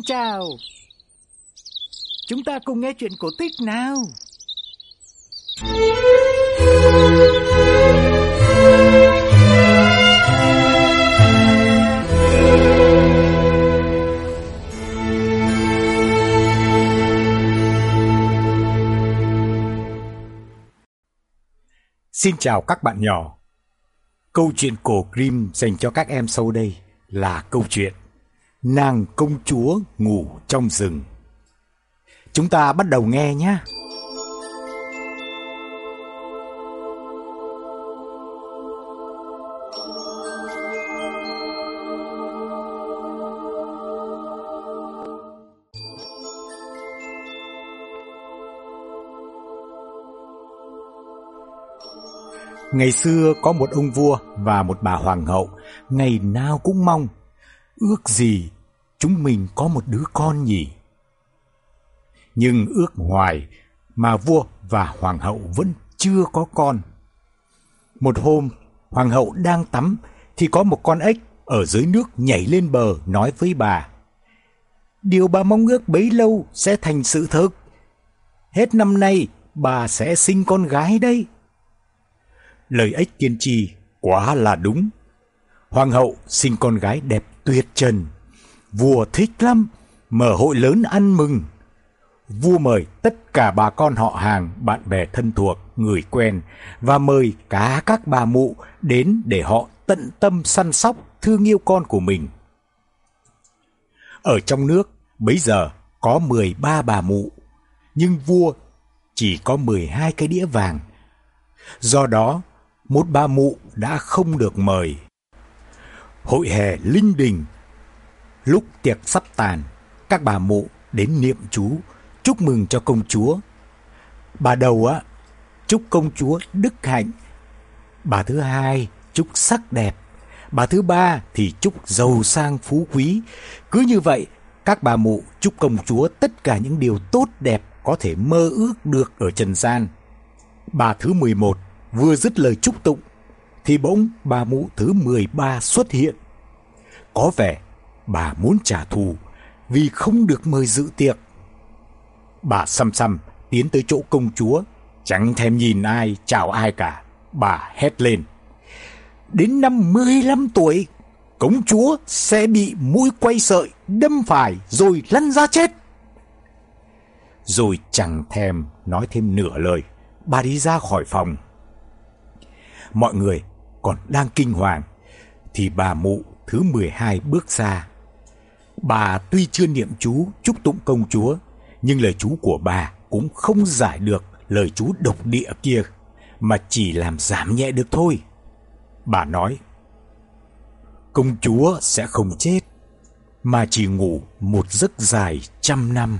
chào. Chúng ta cùng nghe chuyện cổ tích nào. Xin chào các bạn nhỏ. Câu chuyện cổ Grimm dành cho các em sau đây là câu chuyện Nàng công chúa ngủ trong rừng. Chúng ta bắt đầu nghe nhé. Ngày xưa có một ông vua và một bà hoàng hậu, ngày nào cũng mong ước gì chúng mình có một đứa con nhỉ. Nhưng ước hoài mà vua và hoàng hậu vẫn chưa có con. Một hôm, hoàng hậu đang tắm thì có một con ếch ở dưới nước nhảy lên bờ nói với bà: "Điều bà mong ước bấy lâu sẽ thành sự thực. Hết năm nay bà sẽ sinh con gái đấy." Lời ếch tiên tri quá là đúng. Hoàng hậu sinh con gái đẹp tuyệt trần. Vua thích lắm, mở hội lớn ăn mừng. Vua mời tất cả bà con họ hàng, bạn bè thân thuộc, người quen và mời cả các bà mụ đến để họ tận tâm săn sóc, thương yêu con của mình. Ở trong nước bấy giờ có 13 bà mụ, nhưng vua chỉ có 12 cái đĩa vàng. Do đó, một bà mụ đã không được mời. Hội hè linh đình. Lúc tiệc sắp tàn, các bà mụ đến niệm chú chúc mừng cho công chúa. Bà đầu chúc công chúa đức hạnh. Bà thứ hai chúc sắc đẹp. Bà thứ ba thì chúc giàu sang phú quý. Cứ như vậy, các bà mụ chúc công chúa tất cả những điều tốt đẹp có thể mơ ước được ở trần gian. Bà thứ 11 vừa dứt lời chúc tụng thì bỗng bà mụ thứ 13 xuất hiện. Có vẻ bà muốn trả thù vì không được mời dự tiệc. Bà xăm xăm tiến tới chỗ công chúa, chẳng thèm nhìn ai chào ai cả. Bà hét lên: "Đến năm 15 tuổi, công chúa sẽ bị mũi quay sợi đâm phải rồi lăn ra chết." Rồi chẳng thèm nói thêm nửa lời, bà đi ra khỏi phòng. Mọi người còn đang kinh hoàng thì bà mụ thứ 12 bước ra. Bà tuy chưa niệm chú chúc tụng công chúa, nhưng lời chú của bà cũng không giải được lời chú độc địa kia, mà chỉ làm giảm nhẹ được thôi. Bà nói: "Công chúa sẽ không chết, mà chỉ ngủ một giấc dài 100 năm."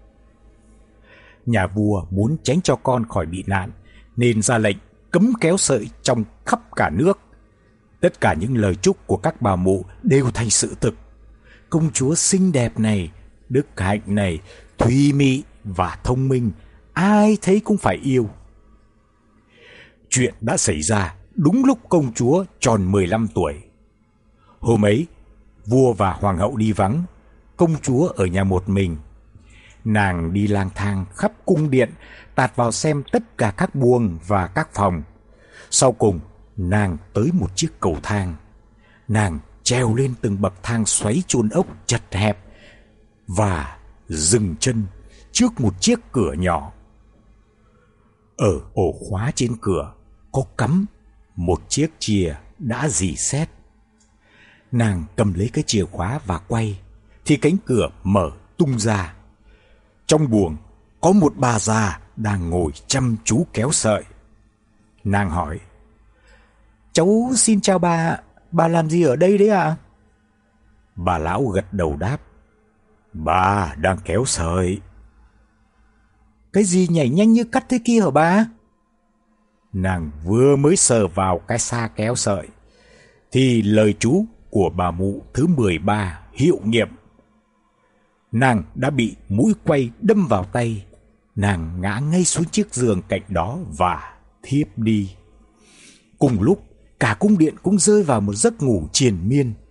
Nhà vua muốn tránh cho con khỏi bị nạn, nên ra lệnh cấm kéo sợi trong khắp cả nước. Tất cả những lời chúc của các bà mụ đều thành sự thực. Công chúa xinh đẹp này, đức hạnh này, thùy mị và thông minh, ai thấy cũng phải yêu. Chuyện đã xảy ra đúng lúc công chúa tròn 15 tuổi. Hôm ấy, vua và hoàng hậu đi vắng, công chúa ở nhà một mình. Nàng đi lang thang khắp cung điện, tạt vào xem tất cả các buồng và các phòng. Sau cùng, nàng tới một chiếc cầu thang. Nàng trèo lên từng bậc thang xoáy chôn ốc chật hẹp và dừng chân trước một chiếc cửa nhỏ. Ở ổ khóa trên cửa có cắm một chiếc chìa đã rỉ sét. Nàng cầm lấy cái chìa khóa và quay thì cánh cửa mở tung ra. Trong buồng có một bà già đang ngồi chăm chú kéo sợi. Nàng hỏi: "Cháu xin chào bà làm gì ở đây đấy ạ?" Bà lão gật đầu đáp: "Bà đang kéo sợi." "Cái gì nhảy nhanh như cắt thế kia hả bà?" Nàng vừa mới sờ vào cái sa kéo sợi thì lời chú của bà mụ thứ 13 hiệu nghiệm. Nàng đã bị mũi quay đâm vào tay. Nàng ngã ngay xuống chiếc giường cạnh đó và thiếp đi. Cùng lúc, cả cung điện cũng rơi vào một giấc ngủ triền miên.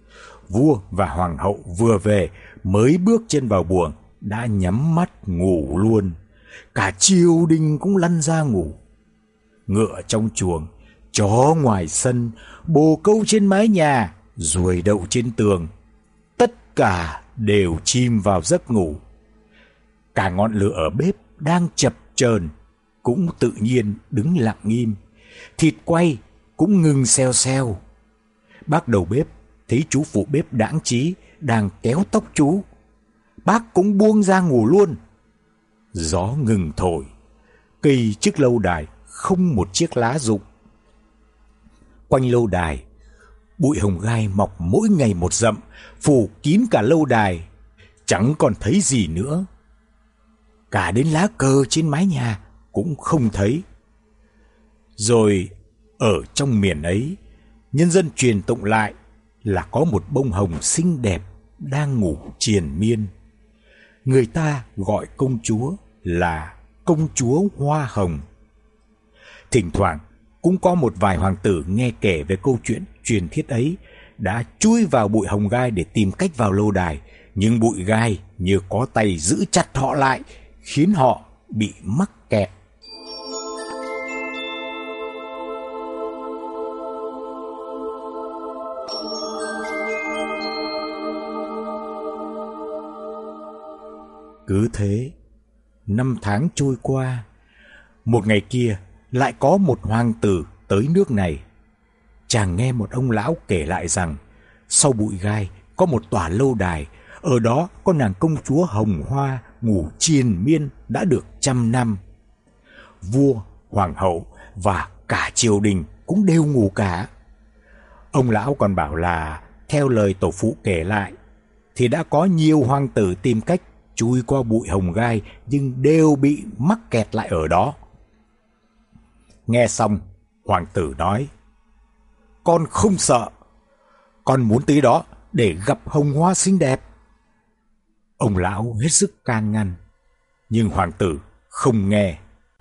Vua và hoàng hậu vừa về, mới bước chân vào buồng đã nhắm mắt ngủ luôn. Cả triều đình cũng lăn ra ngủ. Ngựa trong chuồng, chó ngoài sân, bồ câu trên mái nhà, ruồi đậu trên tường, tất cả đều chìm vào giấc ngủ. Cả ngọn lửa ở bếp đang chập chờn cũng tự nhiên đứng lặng im. Thịt quay cũng ngừng xèo xèo. Bác đầu bếp thấy chú phụ bếp đãng trí đang kéo tóc chú, bác cũng buông ra ngủ luôn. Gió ngừng thổi, cây trước lâu đài không một chiếc lá rụng. Quanh lâu đài, bụi hồng gai mọc mỗi ngày một rậm, phủ kín cả lâu đài, chẳng còn thấy gì nữa. Cả đến lá cờ trên mái nhà cũng không thấy. Rồi ở trong miền ấy, nhân dân truyền tụng lại là có một bông hồng xinh đẹp đang ngủ triền miên. Người ta gọi công chúa là công chúa Hoa Hồng. Thỉnh thoảng cũng có một vài hoàng tử nghe kể về câu chuyện truyền thuyết ấy, đã chui vào bụi hồng gai để tìm cách vào lâu đài, nhưng bụi gai như có tay giữ chặt họ lại, khiến họ bị mắc kẹt. Cứ thế, năm tháng trôi qua. Một ngày kia, lại có một hoàng tử tới nước này. Chàng nghe một ông lão kể lại rằng, sau bụi gai có một tòa lâu đài, ở đó có nàng công chúa Hồng Hoa ngủ triền miên đã được 100 năm. Vua, hoàng hậu và cả triều đình cũng đều ngủ cả. Ông lão còn bảo là theo lời tổ phụ kể lại, thì đã có nhiều hoàng tử tìm cách chui qua bụi hồng gai nhưng đều bị mắc kẹt lại ở đó. Nghe xong, hoàng tử nói, con không sợ, con muốn tới đó để gặp hồng hoa xinh đẹp. Ông lão hết sức can ngăn, nhưng hoàng tử không nghe.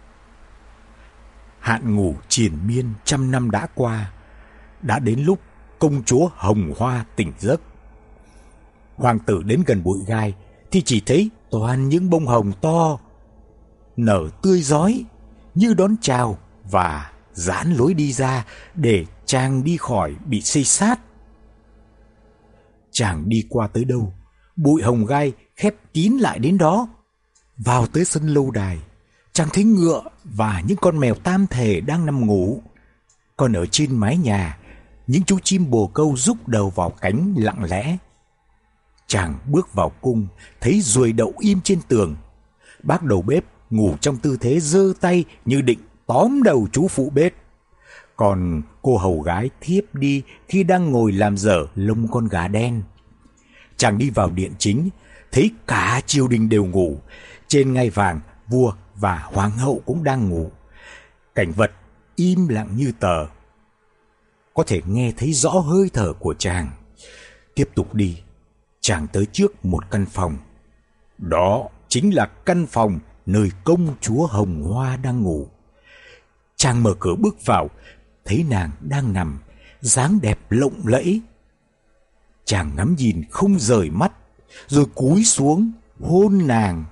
Hạn ngủ triền miên 100 năm đã qua, đã đến lúc công chúa Hồng Hoa tỉnh giấc. Hoàng tử đến gần bụi gai thì chỉ thấy toàn những bông hồng to, nở tươi rói như đón chào và giãn lối đi ra để chàng đi khỏi bị xây sát. Chàng đi qua tới đâu, bụi hồng gai khép kín lại đến đó. Vào tới sân lâu đài, chàng thấy ngựa và những con mèo tam thể đang nằm ngủ. Còn ở trên mái nhà, những chú chim bồ câu rúc đầu vào cánh lặng lẽ. Chàng bước vào cung, thấy ruồi đậu im trên tường. Bác đầu bếp ngủ trong tư thế giơ tay như định tóm đầu chú phụ bếp. Còn cô hầu gái thiếp đi khi đang ngồi làm dở lông con gà đen. Chàng đi vào điện chính, thấy cả triều đình đều ngủ. Trên ngai vàng, vua và hoàng hậu cũng đang ngủ. Cảnh vật im lặng như tờ. Có thể nghe thấy rõ hơi thở của chàng. Tiếp tục đi, chàng tới trước một căn phòng. Đó chính là căn phòng nơi công chúa Hồng Hoa đang ngủ. Chàng mở cửa bước vào, thấy nàng đang nằm, dáng đẹp lộng lẫy. Chàng ngắm nhìn không rời mắt, rồi cúi xuống hôn nàng.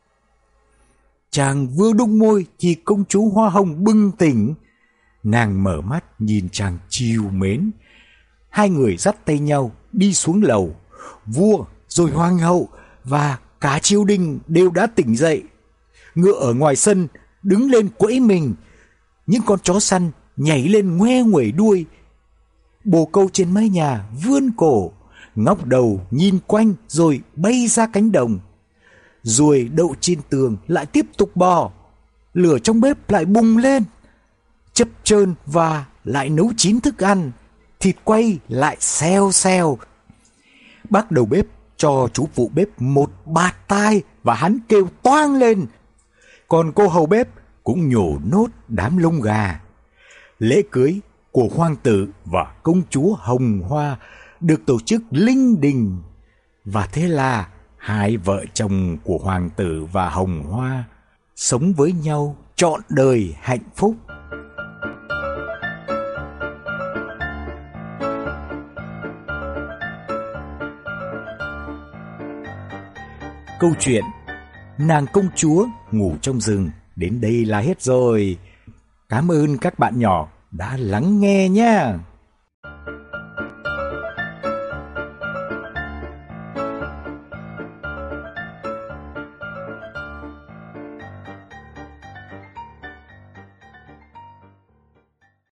Chàng vừa đụng môi thì công chúa Hoa Hồng bừng tỉnh. Nàng mở mắt nhìn chàng trìu mến. Hai người dắt tay nhau đi xuống lầu. Vua rồi hoàng hậu và cả triều đình đều đã tỉnh dậy. Ngựa ở ngoài sân đứng lên quẫy mình. Những con chó săn nhảy lên ngoe nguẩy đuôi. Bồ câu trên mái nhà vươn cổ, ngóc đầu nhìn quanh rồi bay ra cánh đồng. Ruồi đậu trên tường lại tiếp tục bò. Lửa trong bếp lại bùng lên, chập chờn và lại nấu chín thức ăn. Thịt quay lại xèo xèo. Bác đầu bếp cho chú phụ bếp một bạt tai và hắn kêu toang lên. Còn cô hầu bếp cũng nhổ nốt đám lông gà. Lễ cưới của hoàng tử và công chúa Hồng Hoa được tổ chức linh đình. Và thế là hai vợ chồng của hoàng tử và Hồng Hoa sống với nhau trọn đời hạnh phúc. Câu chuyện Nàng công chúa ngủ trong rừng đến đây là hết rồi. Cảm ơn các bạn nhỏ đã lắng nghe nhé.